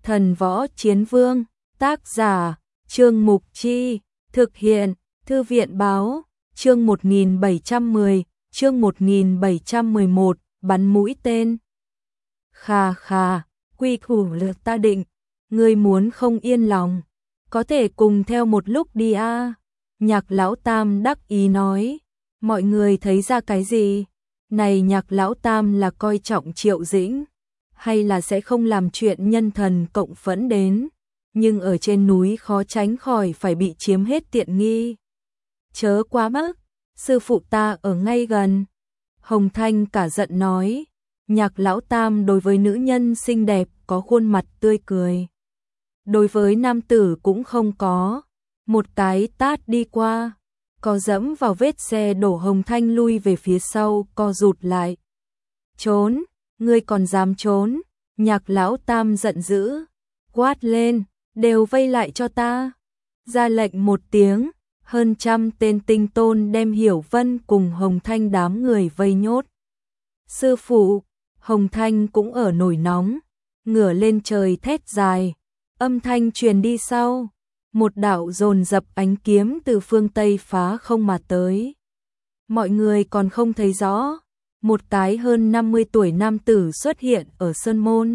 Thần Võ Chiến Vương, tác giả, Trương Mục Chi, thực hiện, Thư viện Báo, chương 1710, chương 1711, bắn mũi tên. Khà khà, quy củ lược ta định, ngươi muốn không yên lòng, có thể cùng theo một lúc đi a. Nhạc Lão Tam đắc ý nói, mọi người thấy ra cái gì? Này Nhạc Lão Tam là coi trọng Triệu Dĩnh, hay là sẽ không làm chuyện nhân thần cộng phẫn đến, nhưng ở trên núi khó tránh khỏi phải bị chiếm hết tiện nghi. Chớ quá mức, sư phụ ta ở ngay gần. Hồng Thanh cả giận nói, Nhạc Lão Tam đối với nữ nhân xinh đẹp có khuôn mặt tươi cười. Đối với nam tử cũng không có, một cái tát đi qua, có dẫm vào vết xe đổ. Hồng Thanh lui về phía sau, co rụt lại. Trốn, ngươi còn dám trốn? Nhạc Lão Tam giận dữ, quát lên, đều vây lại cho ta. Ra lệnh một tiếng, hơn trăm tên tinh tôn đem Hiểu Vân cùng Hồng Thanh đám người vây nhốt. Sư phụ, Hồng Thanh cũng ở nổi nóng, ngửa lên trời thét dài, âm thanh truyền đi sau, một đạo dồn dập ánh kiếm từ phương Tây phá không mà tới. Mọi người còn không thấy rõ, một cái hơn 50 tuổi nam tử xuất hiện ở sơn môn.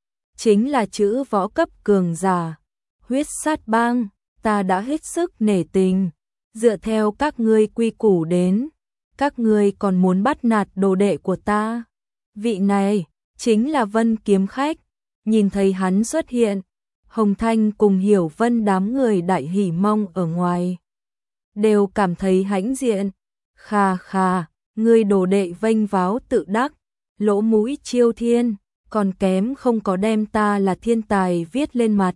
Chính là chữ võ cấp cường giả, Huyết Sát Bang. Ta đã hết sức nể tình, dựa theo các ngươi quy củ đến, các ngươi còn muốn bắt nạt đồ đệ của ta. Vị này chính là Vân Kiếm Khách. Nhìn thấy hắn xuất hiện, Hồng Thanh cùng Hiểu Vân đám người đại hỉ mong ở ngoài đều cảm thấy hãnh diện. Khà khà, ngươi đồ đệ vênh váo tự đắc, lỗ mũi chiêu thiên, còn kém không có đem ta là thiên tài viết lên mặt.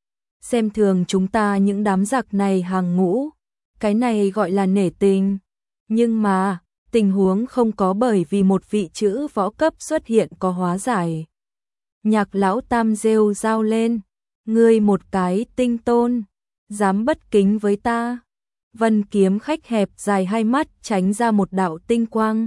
Xem thường chúng ta những đám giặc này hàng ngũ, cái này gọi là nể tình. Nhưng mà, tình huống không có bởi vì một vị chữ võ cấp xuất hiện có hóa giải. Nhạc Lão Tam rêu rao lên, ngươi một cái tinh tôn, dám bất kính với ta. Vân Kiếm Khách hẹp dài hai mắt tránh ra một đạo tinh quang.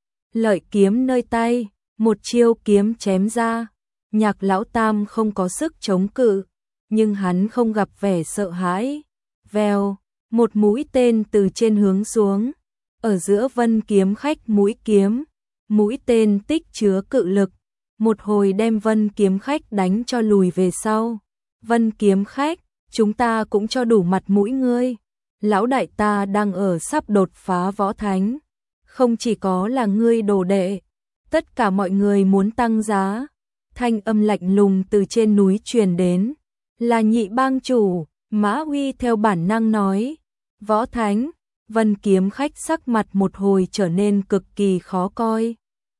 Lợi kiếm nơi tay, một chiêu kiếm chém ra. Nhạc Lão Tam không có sức chống cự, nhưng hắn không gặp vẻ sợ hãi. Vèo, một mũi tên từ trên hướng xuống, ở giữa Vân Kiếm Khách mũi tên tích chứa cự lực, một hồi đem Vân Kiếm Khách đánh cho lùi về sau. Vân Kiếm Khách, chúng ta cũng cho đủ mặt mũi ngươi. Lão đại ta đang ở sắp đột phá võ thánh, không chỉ có là ngươi đồ đệ, tất cả mọi người muốn tăng giá. Thanh âm lạnh lùng từ trên núi truyền đến, là Nhị bang chủ. Mã Huy theo bản năng nói, võ thánh. Vân Kiếm Khách sắc mặt một hồi trở nên cực kỳ khó coi.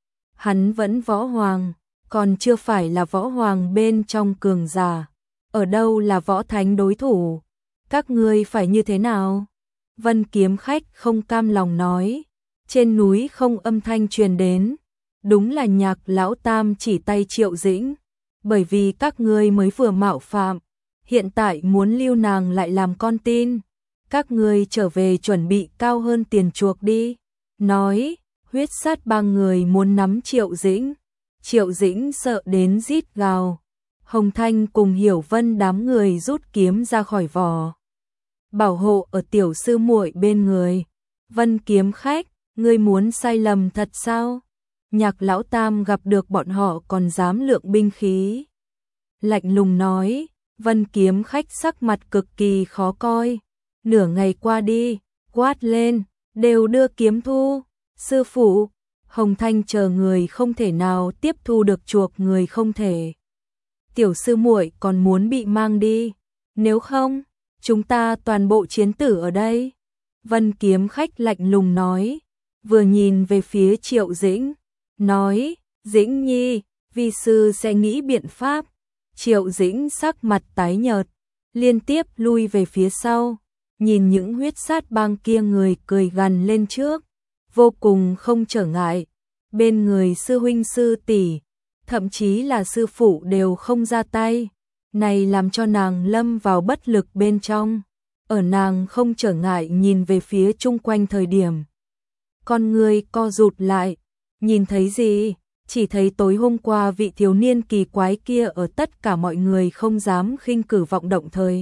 Hắn vẫn võ hoàng, còn chưa phải là võ hoàng bên trong cường giả, ở đâu là võ thánh đối thủ? Các ngươi phải như thế nào? Vân Kiếm Khách không cam lòng nói. Trên núi không âm thanh truyền đến, đúng là Nhạc Lão Tam chỉ tay Triệu Dĩnh, bởi vì các ngươi mới vừa mạo phạm, hiện tại muốn lưu nàng lại làm con tin, các ngươi trở về chuẩn bị cao hơn tiền chuộc đi. Nói, Huyết Sát Bang người muốn nắm Triệu Dĩnh. Triệu Dĩnh sợ đến rít gào. Hồng Thanh cùng Hiểu Vân đám người rút kiếm ra khỏi vỏ, bảo hộ ở tiểu sư muội bên người. Vân Kiếm Khách, ngươi muốn sai lầm thật sao? Nhạc Lão Tam gặp được bọn họ còn dám lượng binh khí, lạnh lùng nói. Vân Kiếm Khách sắc mặt cực kỳ khó coi. Nửa ngày qua đi, quát lên, đều đưa kiếm thu. Sư phụ, Hồng Thanh chờ người không thể nào tiếp thu được chuộc người không thể. Tiểu sư muội còn muốn bị mang đi, nếu không, chúng ta toàn bộ chiến tử ở đây. Vân Kiếm Khách lạnh lùng nói, vừa nhìn về phía Triệu Dĩnh, nói, Dĩnh nhi, vi sư sẽ nghĩ biện pháp. Triệu Dĩnh sắc mặt tái nhợt, liên tiếp lui về phía sau, nhìn những Huyết Sát Bang kia người cười gằn lên trước, vô cùng không trở ngại. Bên người sư huynh sư tỷ, thậm chí là sư phụ đều không ra tay, này làm cho nàng lâm vào bất lực bên trong. Ở nàng không trở ngại nhìn về phía chung quanh thời điểm, con người co rụt lại, nhìn thấy gì? chỉ thấy tối hôm qua vị thiếu niên kỳ quái kia ở tất cả mọi người không dám khinh cử vọng động thời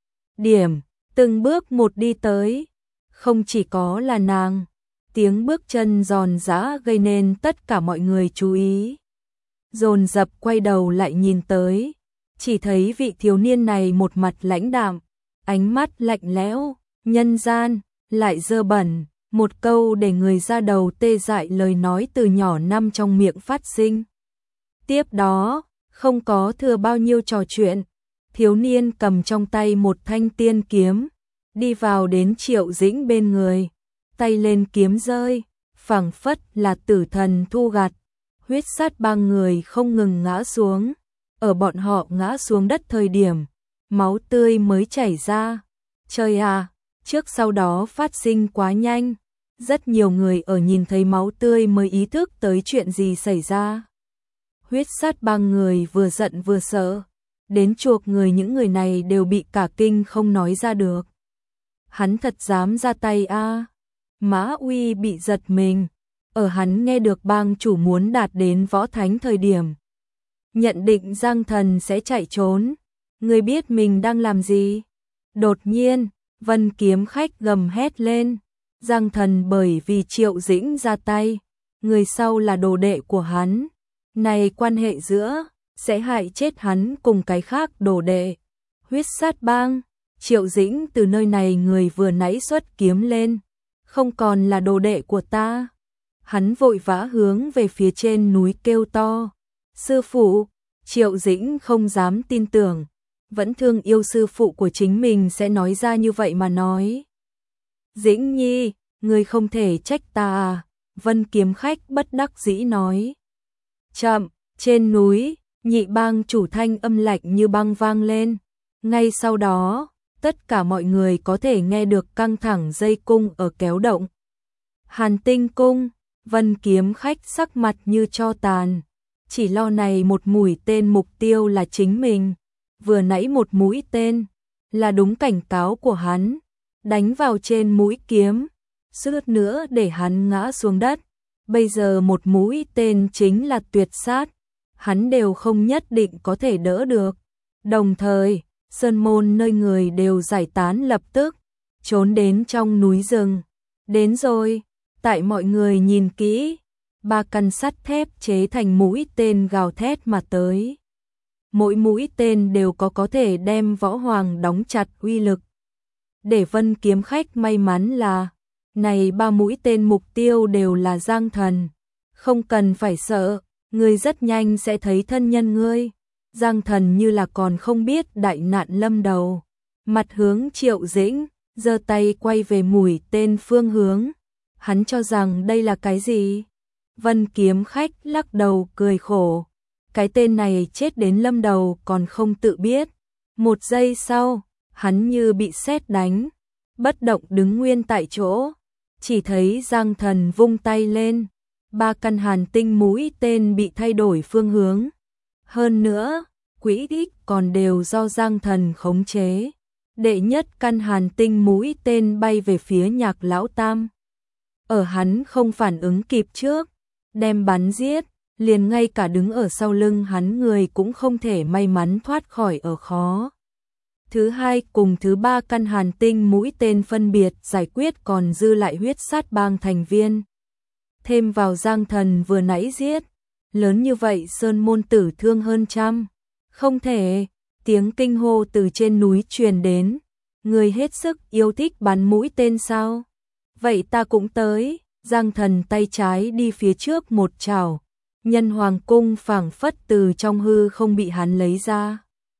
điểm, từng bước một đi tới, không chỉ có là nàng, tiếng bước chân giòn giã gây nên tất cả mọi người chú ý. Dồn dập quay đầu lại nhìn tới, chỉ thấy vị thiếu niên này một mặt lãnh đạm, ánh mắt lạnh lẽo, nhân gian, lại dơ bẩn, một câu để người ra đầu tê dại lời nói từ nhỏ năm trong miệng phát sinh. Tiếp đó, không có thừa bao nhiêu trò chuyện, thiếu niên cầm trong tay một thanh tiên kiếm, đi vào đến Triệu Dĩnh bên người, tay lên kiếm rơi, phảng phất là tử thần thu gặt, huyết sát ba người không ngừng ngã xuống, ở bọn họ ngã xuống đất thời điểm, máu tươi mới chảy ra. Trời à, trước sau đó phát sinh quá nhanh, rất nhiều người ở nhìn thấy máu tươi mới ý thức tới chuyện gì xảy ra. Huyết sát ba người vừa giận vừa sợ, đến chuộc người những người này đều bị cả kinh không nói ra được. Hắn thật dám ra tay a? Mã Uy bị giật mình, ở hắn nghe được bang chủ muốn đạt đến võ thánh thời điểm, nhận định Giang Thần sẽ chạy trốn, người biết mình đang làm gì? Đột nhiên, Vân Kiếm Khách gầm hét lên, Giang Thần bởi vì Triệu Dĩnh ra tay, người sau là đồ đệ của hắn, này quan hệ giữa sẽ hại chết hắn cùng cái khác đồ đệ. Huyết sát bang, Triệu Dĩnh từ nơi này người vừa nãy xuất kiếm lên, không còn là đồ đệ của ta. Hắn vội vã hướng về phía trên núi kêu to, sư phụ. Triệu Dĩnh không dám tin tưởng, vẫn thương yêu sư phụ của chính mình sẽ nói ra như vậy mà nói. Dĩnh nhi, ngươi không thể trách ta à? Vân Kiếm Khách bất đắc dĩ nói. Chậm, trên núi, nhị bang chủ thanh âm lạnh như băng vang lên. Ngay sau đó, tất cả mọi người có thể nghe được căng thẳng dây cung ở kéo động. Hàn Tinh cung, Vân Kiếm Khách sắc mặt như tro tàn. Chỉ lo này một mũi tên mục tiêu là chính mình, vừa nãy một mũi tên là đúng cảnh cáo của hắn, đánh vào trên mũi kiếm, suýt nữa để hắn ngã xuống đất. Bây giờ một mũi tên chính là tuyệt sát, hắn đều không nhất định có thể đỡ được. Đồng thời, sơn môn nơi người đều giải tán lập tức, trốn đến trong núi rừng. Đến rồi, tại mọi người nhìn kỹ, 3 căn sắt thép chế thành mũi tên gào thét mà tới. Mỗi mũi tên đều có thể đem võ hoàng đóng chặt uy lực. Để Vân Kiếm Khách may mắn là, này 3 mũi tên mục tiêu đều là Giang Thần. Không cần phải sợ, ngươi rất nhanh sẽ thấy thân nhân ngươi. Giang Thần như là còn không biết đại nạn lâm đầu. Mặt hướng Triệu Dĩnh, giơ tay quay về mũi tên phương hướng. Hắn cho rằng đây là cái gì? Vân Kiếm Khách lắc đầu cười khổ. Cái tên này chết đến lâm đầu còn không tự biết. Một giây sau, hắn như bị sét đánh, bất động đứng nguyên tại chỗ. Chỉ thấy Giang Thần vung tay lên, 3 căn hàn tinh mũi tên bị thay đổi phương hướng. Hơn nữa, quỹ tích còn đều do Giang Thần khống chế. Đệ nhất căn hàn tinh mũi tên bay về phía Nhạc Lão Tam. Ở hắn không phản ứng kịp trước, đem bắn giết, liền ngay cả đứng ở sau lưng hắn người cũng không thể may mắn thoát khỏi ở khó. Thứ hai cùng thứ 3 căn hàn tinh mũi tên phân biệt giải quyết còn dư lại huyết sát bang thành viên. Thêm vào Giang Thần vừa nãy giết, lớn như vậy sơn môn tử thương hơn trăm. Không thể, tiếng kinh hô từ trên núi truyền đến. Người hết sức yêu thích bắn mũi tên sao? Vậy ta cũng tới. Giang Thần tay trái đi phía trước một chảo, nhân hoàng cung phảng phất từ trong hư không bị hắn lấy ra.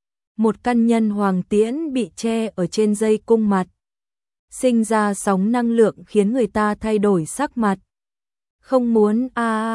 Một căn nhân hoàng tiễn bị che ở trên dây cung mặt, sinh ra sóng năng lượng khiến người ta thay đổi sắc mặt. Không muốn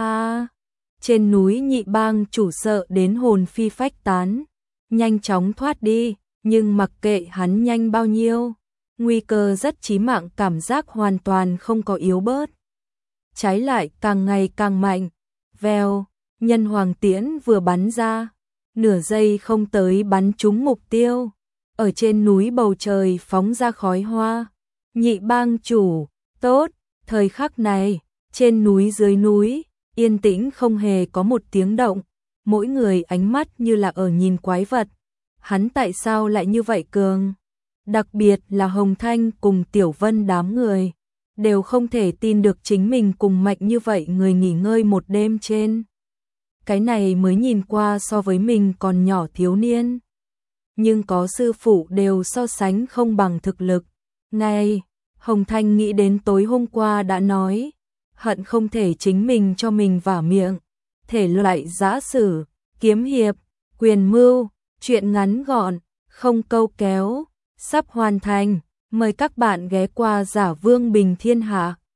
Trên núi nhị bang chủ sợ đến hồn phi phách tán, nhanh chóng thoát đi, nhưng mặc kệ hắn nhanh bao nhiêu, nguy cơ rất chí mạng cảm giác hoàn toàn không có yếu bớt. Trái lại càng ngày càng mạnh. Vèo, nhân hoàng tiễn vừa bắn ra, nửa giây không tới bắn trúng mục tiêu. Ở trên núi bầu trời phóng ra khói hoa. Nhị bang chủ, tốt, thời khắc này, trên núi dưới núi, yên tĩnh không hề có một tiếng động, mỗi người ánh mắt như là ở nhìn quái vật. Hắn tại sao lại như vậy cường? Đặc biệt là Hồng Thanh cùng Tiểu Vân đám người, đều không thể tin được chính mình cùng mạnh như vậy người nghỉ ngơi một đêm trên. Cái này mới nhìn qua so với mình còn nhỏ thiếu niên. Nhưng có sư phụ đều so sánh không bằng thực lực. Ngay, Hồng Thanh nghĩ đến tối hôm qua đã nói, hận không thể chính mình cho mình vả miệng. Thể loại giã sử, kiếm hiệp, quyền mưu, chuyện ngắn gọn, không câu kéo, sắp hoàn thành. Mời các bạn ghé qua Giả Vương Bình Thiên Hạ.